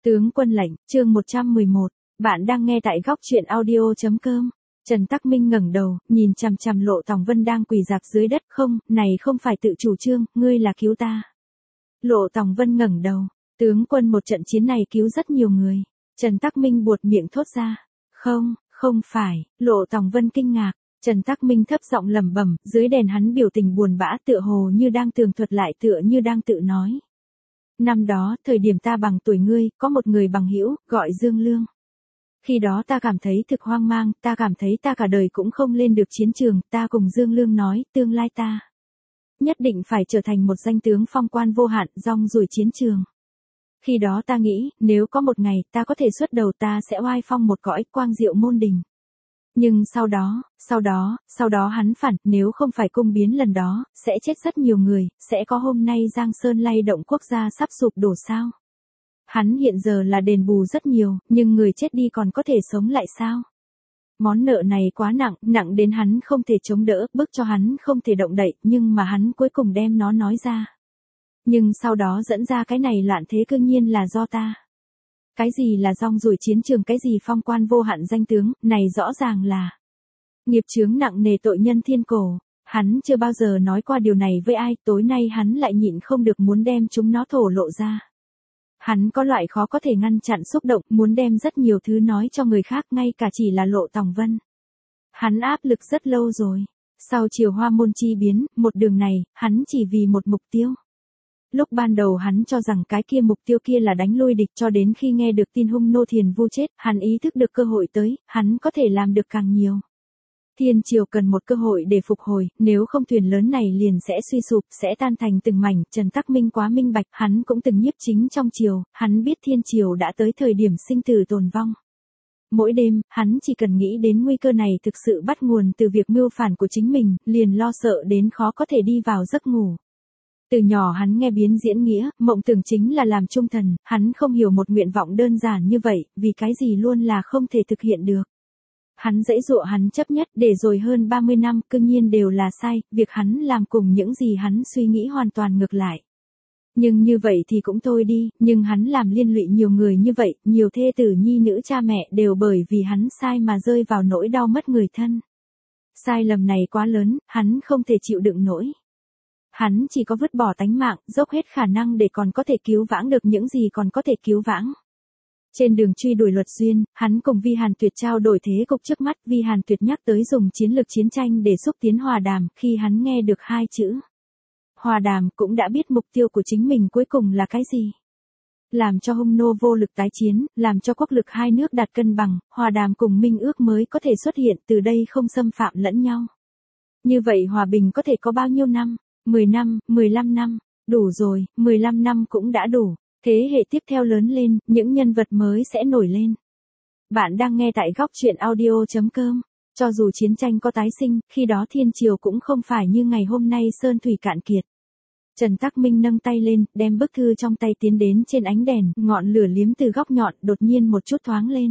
Tướng quân lệnh, chương 111, bạn đang nghe tại góc truyện audio.com. Trần Tắc Minh ngẩng đầu, nhìn chằm chằm Lộ Tòng Vân đang quỳ rạp dưới đất. Không, này không phải tự chủ trương, ngươi là cứu ta. Lộ Tòng Vân ngẩng đầu, tướng quân một trận chiến này cứu rất nhiều người. Trần Tắc Minh buột miệng thốt ra. Không phải, Lộ Tòng Vân kinh ngạc. Trần Tắc Minh thấp giọng lẩm bẩm, dưới đèn hắn biểu tình buồn bã tựa hồ như đang tường thuật lại tựa như đang tự nói. Năm đó, thời điểm ta bằng tuổi ngươi, có một người bằng hữu gọi Dương Lương. Khi đó ta cảm thấy thực hoang mang, ta cảm thấy ta cả đời cũng không lên được chiến trường, ta cùng Dương Lương nói, tương lai ta nhất định phải trở thành một danh tướng phong quan vô hạn, rong ruổi chiến trường. Khi đó ta nghĩ, nếu có một ngày, ta có thể xuất đầu ta sẽ oai phong một cõi quang diệu môn đình. Nhưng sau đó hắn phản, nếu không phải cung biến lần đó, sẽ chết rất nhiều người, sẽ có hôm nay Giang Sơn lay động quốc gia sắp sụp đổ sao. Hắn hiện giờ là đền bù rất nhiều, nhưng người chết đi còn có thể sống lại sao? Món nợ này quá nặng, nặng đến hắn không thể chống đỡ, bức cho hắn không thể động đậy, nhưng mà hắn cuối cùng đem nó nói ra. Nhưng sau đó dẫn ra cái này loạn thế cương nhiên là do ta. Cái gì là rong ruổi chiến trường, cái gì phong quan vô hạn danh tướng, này rõ ràng là nghiệp chướng nặng nề tội nhân thiên cổ. Hắn chưa bao giờ nói qua điều này với ai, tối nay hắn lại nhịn không được muốn đem chúng nó thổ lộ ra. Hắn có loại khó có thể ngăn chặn xúc động, muốn đem rất nhiều thứ nói cho người khác, ngay cả chỉ là Lộ Tòng Vân. Hắn áp lực rất lâu rồi. Sau chiều Hoa Môn chi biến, một đường này, hắn chỉ vì một mục tiêu. Lúc ban đầu hắn cho rằng cái kia mục tiêu kia là đánh lui địch, cho đến khi nghe được tin Hung Nô Thiền Vu chết, hắn ý thức được cơ hội tới, hắn có thể làm được càng nhiều. Thiên triều cần một cơ hội để phục hồi, nếu không thuyền lớn này liền sẽ suy sụp, sẽ tan thành từng mảnh. Trần Tắc Minh quá minh bạch, hắn cũng từng nhiếp chính trong triều, hắn biết thiên triều đã tới thời điểm sinh tử tồn vong. Mỗi đêm, hắn chỉ cần nghĩ đến nguy cơ này thực sự bắt nguồn từ việc mưu phản của chính mình, liền lo sợ đến khó có thể đi vào giấc ngủ. Từ nhỏ hắn nghe biến diễn nghĩa, mộng tưởng chính là làm trung thần, hắn không hiểu một nguyện vọng đơn giản như vậy, vì cái gì luôn là không thể thực hiện được. Hắn giãy giụa, hắn chấp nhất, để rồi hơn 30 năm, cương nhiên đều là sai, việc hắn làm cùng những gì hắn suy nghĩ hoàn toàn ngược lại. Nhưng như vậy thì cũng thôi đi, nhưng hắn làm liên lụy nhiều người như vậy, nhiều thê tử nhi nữ cha mẹ đều bởi vì hắn sai mà rơi vào nỗi đau mất người thân. Sai lầm này quá lớn, hắn không thể chịu đựng nổi. Hắn chỉ có vứt bỏ tánh mạng, dốc hết khả năng để còn có thể cứu vãng được những gì còn có thể cứu vãng. Trên đường truy đuổi Luật Duyên, hắn cùng Vi Hàn Tuyệt trao đổi thế cục trước mắt. Vi Hàn Tuyệt nhắc tới dùng chiến lược chiến tranh để xúc tiến hòa đàm, khi hắn nghe được hai chữ hòa đàm cũng đã biết mục tiêu của chính mình cuối cùng là cái gì. Làm cho Hung Nô vô lực tái chiến, làm cho quốc lực hai nước đạt cân bằng, hòa đàm cùng minh ước mới có thể xuất hiện, từ đây không xâm phạm lẫn nhau. Như vậy hòa bình có thể có bao nhiêu năm? 10 năm, 15 năm, đủ rồi, 15 năm cũng đã đủ. Thế hệ tiếp theo lớn lên, những nhân vật mới sẽ nổi lên. Bạn đang nghe tại góc truyện audio.com. Cho dù chiến tranh có tái sinh, khi đó thiên triều cũng không phải như ngày hôm nay sơn thủy cạn kiệt. Trần Tắc Minh nâng tay lên, đem bức thư trong tay tiến đến trên ánh đèn, ngọn lửa liếm từ góc nhọn, đột nhiên một chút thoáng lên.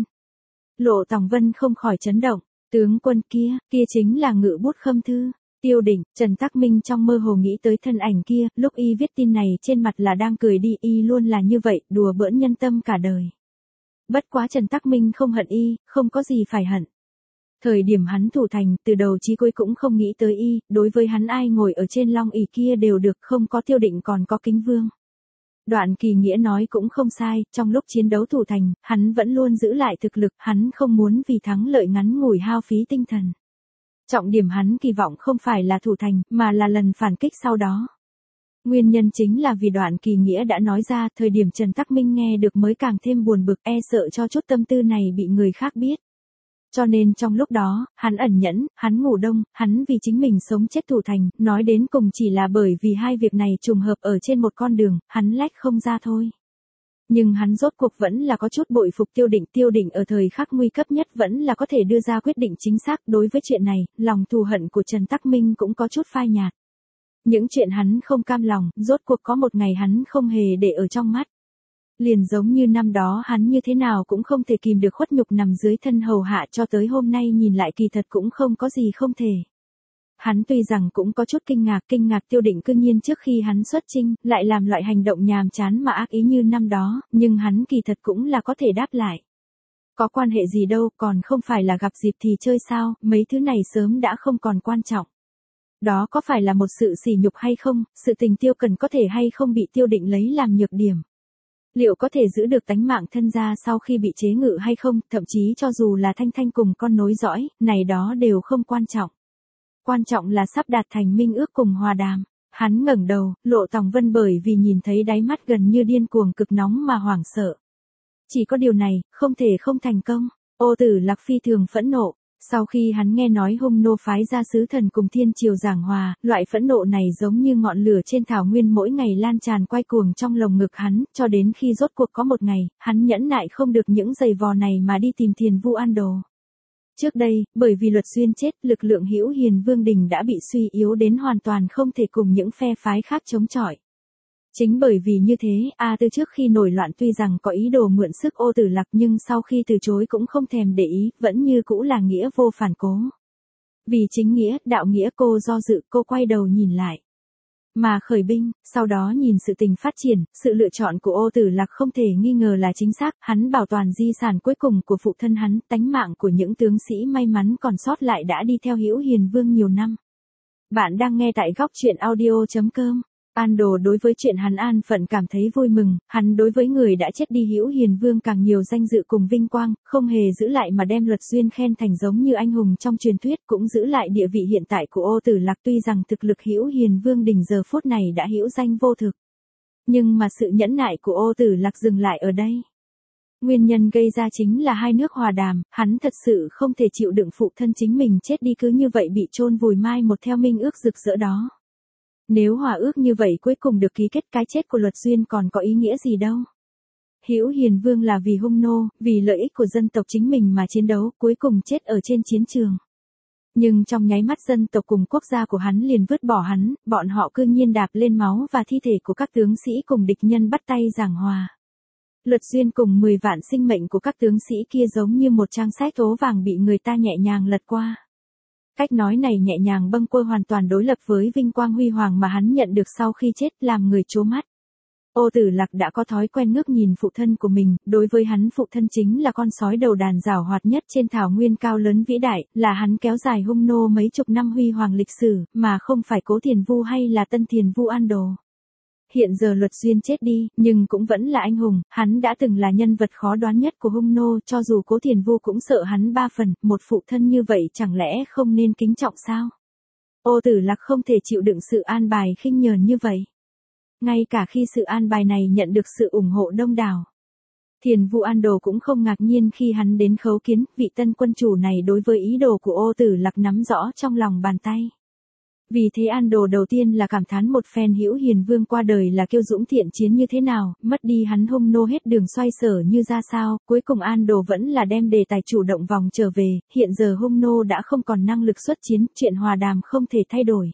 Lộ Tòng Vân không khỏi chấn động, tướng quân kia chính là Ngự Bút Khâm Thư. Tiêu Định. Trần Tắc Minh trong mơ hồ nghĩ tới thân ảnh kia, lúc y viết tin này trên mặt là đang cười đi, y luôn là như vậy, đùa bỡn nhân tâm cả đời. Bất quá Trần Tắc Minh không hận y, không có gì phải hận. Thời điểm hắn thủ thành, từ đầu chí cuối cũng không nghĩ tới y, đối với hắn ai ngồi ở trên long ỷ kia đều được, không có Tiêu Định còn có Kính Vương. Đoạn Kỳ Nghĩa nói cũng không sai, trong lúc chiến đấu thủ thành, hắn vẫn luôn giữ lại thực lực, hắn không muốn vì thắng lợi ngắn ngủi hao phí tinh thần. Trọng điểm hắn kỳ vọng không phải là thủ thành, mà là lần phản kích sau đó. Nguyên nhân chính là vì Đoạn Kỳ Nghĩa đã nói ra, thời điểm Trần Tắc Minh nghe được mới càng thêm buồn bực, e sợ cho chút tâm tư này bị người khác biết. Cho nên trong lúc đó, hắn ẩn nhẫn, hắn ngủ đông, hắn vì chính mình sống chết thủ thành, nói đến cùng chỉ là bởi vì hai việc này trùng hợp ở trên một con đường, hắn lách không ra thôi. Nhưng hắn rốt cuộc vẫn là có chút bội phục Tiêu Định ở thời khắc nguy cấp nhất vẫn là có thể đưa ra quyết định chính xác. Đối với chuyện này, lòng thù hận của Trần Tắc Minh cũng có chút phai nhạt. Những chuyện hắn không cam lòng, rốt cuộc có một ngày hắn không hề để ở trong mắt. Liền giống như năm đó hắn như thế nào cũng không thể kìm được khuất nhục nằm dưới thân hầu hạ, cho tới hôm nay nhìn lại kỳ thật cũng không có gì không thể. Hắn tuy rằng cũng có chút kinh ngạc Tiêu Định cư nhiên trước khi hắn xuất chinh, lại làm loại hành động nhàm chán mà ác ý như năm đó, nhưng hắn kỳ thật cũng là có thể đáp lại. Có quan hệ gì đâu, còn không phải là gặp dịp thì chơi sao, mấy thứ này sớm đã không còn quan trọng. Đó có phải là một sự sỉ nhục hay không, sự tình Tiêu Cần có thể hay không bị Tiêu Định lấy làm nhược điểm. Liệu có thể giữ được tánh mạng thân gia sau khi bị chế ngự hay không, thậm chí cho dù là Thanh Thanh cùng con nối dõi, này đó đều không quan trọng. Quan trọng là sắp đạt thành minh ước cùng hòa đàm. Hắn ngẩng đầu, Lộ Tòng Vân bởi vì nhìn thấy đáy mắt gần như điên cuồng cực nóng mà hoảng sợ. Chỉ có điều này, không thể không thành công. Ô Tử Lạc phi thường phẫn nộ. Sau khi hắn nghe nói Hung Nô phái ra sứ thần cùng thiên triều giảng hòa, loại phẫn nộ này giống như ngọn lửa trên thảo nguyên mỗi ngày lan tràn quay cuồng trong lồng ngực hắn, cho đến khi rốt cuộc có một ngày, hắn nhẫn nại không được những giày vò này mà đi tìm Thiền Vu An Đồ. Trước đây, bởi vì Luật Xuyên chết, lực lượng Hữu Hiền Vương đình đã bị suy yếu đến hoàn toàn không thể cùng những phe phái khác chống chọi. Chính bởi vì như thế, A Tư trước khi nổi loạn tuy rằng có ý đồ mượn sức Ô Tử Lạc nhưng sau khi từ chối cũng không thèm để ý, vẫn như cũ là nghĩa vô phản cố. Vì chính nghĩa, đạo nghĩa cô do dự, cô quay đầu nhìn lại. Mà khởi binh, sau đó nhìn sự tình phát triển, sự lựa chọn của Ô Tử Lạc không thể nghi ngờ là chính xác, hắn bảo toàn di sản cuối cùng của phụ thân hắn, tánh mạng của những tướng sĩ may mắn còn sót lại đã đi theo Hữu Hiền Vương nhiều năm. Bạn đang nghe tại góc truyện audio.com. An Đồ đối với chuyện hắn an phận cảm thấy vui mừng, hắn đối với người đã chết đi Hữu Hiền Vương càng nhiều danh dự cùng vinh quang, không hề giữ lại mà đem Luật Xuyên khen thành giống như anh hùng trong truyền thuyết, cũng giữ lại địa vị hiện tại của Ô Tử Lạc tuy rằng thực lực Hữu Hiền Vương đỉnh giờ phút này đã hữu danh vô thực. Nhưng mà sự nhẫn nại của Ô Tử Lạc dừng lại ở đây. Nguyên nhân gây ra chính là hai nước hòa đàm, hắn thật sự không thể chịu đựng phụ thân chính mình chết đi cứ như vậy bị chôn vùi mai một theo minh ước rực rỡ đó. Nếu hòa ước như vậy cuối cùng được ký kết, cái chết của Luật Xuyên còn có ý nghĩa gì đâu. Hữu Hiền Vương là vì Hung Nô, vì lợi ích của dân tộc chính mình mà chiến đấu, cuối cùng chết ở trên chiến trường. Nhưng trong nháy mắt dân tộc cùng quốc gia của hắn liền vứt bỏ hắn, bọn họ cư nhiên đạp lên máu và thi thể của các tướng sĩ cùng địch nhân bắt tay giảng hòa. Luật Xuyên cùng 10 vạn sinh mệnh của các tướng sĩ kia giống như một trang sách tố vàng bị người ta nhẹ nhàng lật qua. Cách nói này nhẹ nhàng bâng quơ hoàn toàn đối lập với vinh quang huy hoàng mà hắn nhận được sau khi chết, làm người trố mắt. Ô Tử Lạc đã có thói quen ngước nhìn phụ thân của mình, đối với hắn phụ thân chính là con sói đầu đàn giảo hoạt nhất trên thảo nguyên cao lớn vĩ đại, là hắn kéo dài Hung Nô mấy chục năm huy hoàng lịch sử, mà không phải Cố Thiền Vu hay là Tân Thiền Vu An Đồ. Hiện giờ Luật Xuyên chết đi, nhưng cũng vẫn là anh hùng, hắn đã từng là nhân vật khó đoán nhất của Hung Nô, cho dù Cố Thiền Vu cũng sợ hắn 3 phần, một phụ thân như vậy chẳng lẽ không nên kính trọng sao? Ô Tử Lạc không thể chịu đựng sự an bài khinh nhờn như vậy. Ngay cả khi sự an bài này nhận được sự ủng hộ đông đảo. Thiền Vu An Đồ cũng không ngạc nhiên khi hắn đến khấu kiến, vị tân quân chủ này đối với ý đồ của Ô Tử Lạc nắm rõ trong lòng bàn tay. Vì thế An Đồ đầu tiên là cảm thán một phen Hữu Hiền Vương qua đời là kiêu dũng thiện chiến như thế nào, mất đi hắn Hung Nô hết đường xoay sở như ra sao, cuối cùng An Đồ vẫn là đem đề tài chủ động vòng trở về, hiện giờ Hung Nô đã không còn năng lực xuất chiến, chuyện hòa đàm không thể thay đổi.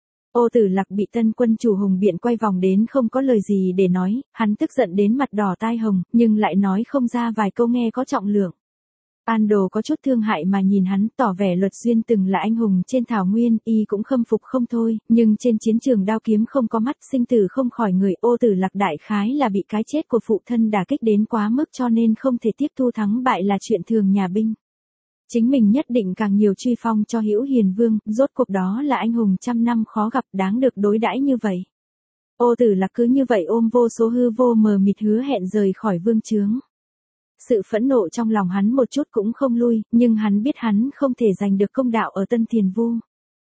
Ô Tử Lạc bị tân quân chủ Hùng Biện quay vòng đến không có lời gì để nói, hắn tức giận đến mặt đỏ tai hồng, nhưng lại nói không ra vài câu nghe có trọng lượng. An Đồ có chút thương hại mà nhìn hắn, tỏ vẻ Luật Xuyên từng là anh hùng trên thảo nguyên, y cũng khâm phục không thôi, nhưng trên chiến trường đao kiếm không có mắt, sinh tử không khỏi người. Ô Tử Lạc đại khái là bị cái chết của phụ thân đả kích đến quá mức cho nên không thể tiếp thu thắng bại là chuyện thường nhà binh. Chính mình nhất định càng nhiều truy phong cho Hữu Hiền Vương, rốt cuộc đó là anh hùng trăm năm khó gặp, đáng được đối đãi như vậy. Ô Tử Lạc cứ như vậy ôm vô số hư vô mờ mịt hứa hẹn rời khỏi vương chướng. Sự phẫn nộ trong lòng hắn một chút cũng không lui, nhưng hắn biết hắn không thể giành được công đạo ở Tân Thiền Vu.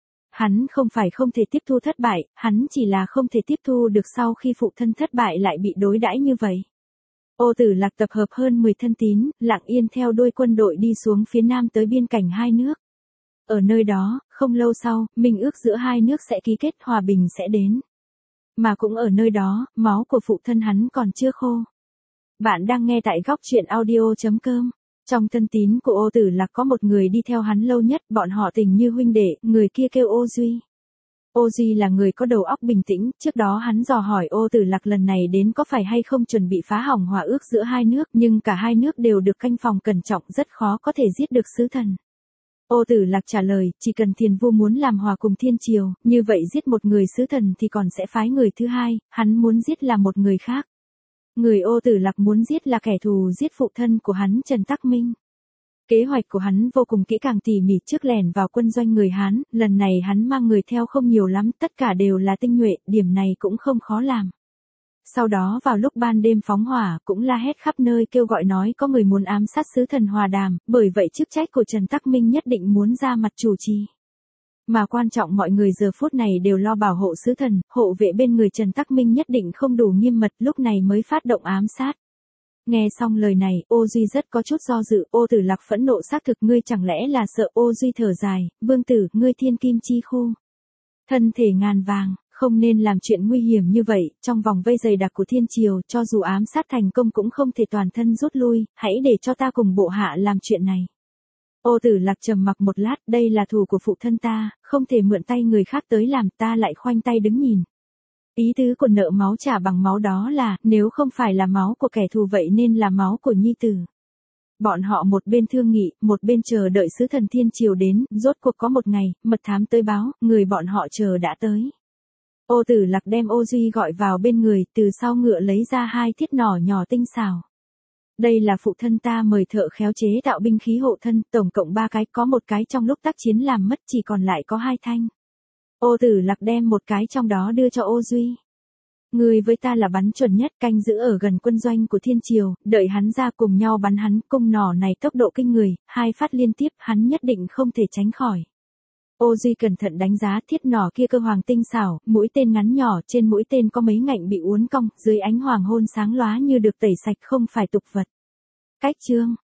Hắn không phải không thể tiếp thu thất bại, hắn chỉ là không thể tiếp thu được sau khi phụ thân thất bại lại bị đối đãi như vậy. Ô Tử Lạc tập hợp hơn 10 thân tín, lặng yên theo đuôi quân đội đi xuống phía nam tới biên cảnh hai nước. Ở nơi đó, không lâu sau, minh ước giữa hai nước sẽ ký kết, hòa bình sẽ đến. Mà cũng ở nơi đó, máu của phụ thân hắn còn chưa khô. Bạn đang nghe tại góc truyện audio.com. Trong thân tín của Ô Tử Lạc có một người đi theo hắn lâu nhất, bọn họ tình như huynh đệ, người kia kêu Ô Duy. Ô Duy là người có đầu óc bình tĩnh, trước đó hắn dò hỏi Ô Tử Lạc lần này đến có phải hay không chuẩn bị phá hỏng hòa ước giữa hai nước, nhưng cả hai nước đều được canh phòng cẩn trọng, rất khó có thể giết được sứ thần. Ô Tử Lạc trả lời, chỉ cần Thiền Vu muốn làm hòa cùng thiên triều, như vậy giết một người sứ thần thì còn sẽ phái người thứ hai, hắn muốn giết là một người khác. Người Ô Tử Lạc muốn giết là kẻ thù giết phụ thân của hắn Trần Tắc Minh. Kế hoạch của hắn vô cùng kỹ càng tỉ mỉ trước lẻn vào quân doanh người Hán, lần này hắn mang người theo không nhiều lắm, tất cả đều là tinh nhuệ, điểm này cũng không khó làm. Sau đó vào lúc ban đêm phóng hỏa, cũng la hét khắp nơi kêu gọi nói có người muốn ám sát sứ thần Hòa Đàm, bởi vậy chức trách của Trần Tắc Minh nhất định muốn ra mặt chủ trì. Mà quan trọng mọi người giờ phút này đều lo bảo hộ sứ thần, hộ vệ bên người Trần Tắc Minh nhất định không đủ nghiêm mật, lúc này mới phát động ám sát. Nghe xong lời này, Ô Duy rất có chút do dự, Ô Tử Lạc phẫn nộ xác thực, ngươi chẳng lẽ là sợ? Ô Duy thở dài, vương tử, ngươi thiên kim chi khu. Thân thể ngàn vàng, không nên làm chuyện nguy hiểm như vậy, trong vòng vây dày đặc của thiên triều, cho dù ám sát thành công cũng không thể toàn thân rút lui, hãy để cho ta cùng bộ hạ làm chuyện này. Ô Tử Lạc trầm mặc một lát, đây là thù của phụ thân ta, không thể mượn tay người khác tới làm, ta lại khoanh tay đứng nhìn. Ý tứ của nợ máu trả bằng máu đó là, nếu không phải là máu của kẻ thù vậy nên là máu của nhi tử. Bọn họ một bên thương nghị, một bên chờ đợi sứ thần thiên triều đến, rốt cuộc có một ngày, mật thám tới báo, người bọn họ chờ đã tới. Ô Tử Lạc đem Ô Duy gọi vào bên người, từ sau ngựa lấy ra 2 thiết nỏ nhỏ tinh xảo. Đây là phụ thân ta mời thợ khéo chế tạo binh khí hộ thân, tổng cộng 3 cái, có một cái trong lúc tác chiến làm mất, chỉ còn lại có 2 thanh. Ô Tử Lạc đem một cái trong đó đưa cho Ô Duy. Người với ta là bắn chuẩn nhất, canh giữ ở gần quân doanh của thiên triều, đợi hắn ra cùng nhau bắn hắn, cung nỏ này tốc độ kinh người, 2 phát liên tiếp, hắn nhất định không thể tránh khỏi. Ô Duy cẩn thận đánh giá thiết nỏ kia cơ hoàng tinh xảo, mũi tên ngắn nhỏ, trên mũi tên có mấy ngạnh bị uốn cong, dưới ánh hoàng hôn sáng lóa như được tẩy sạch, không phải tục vật. Cách chương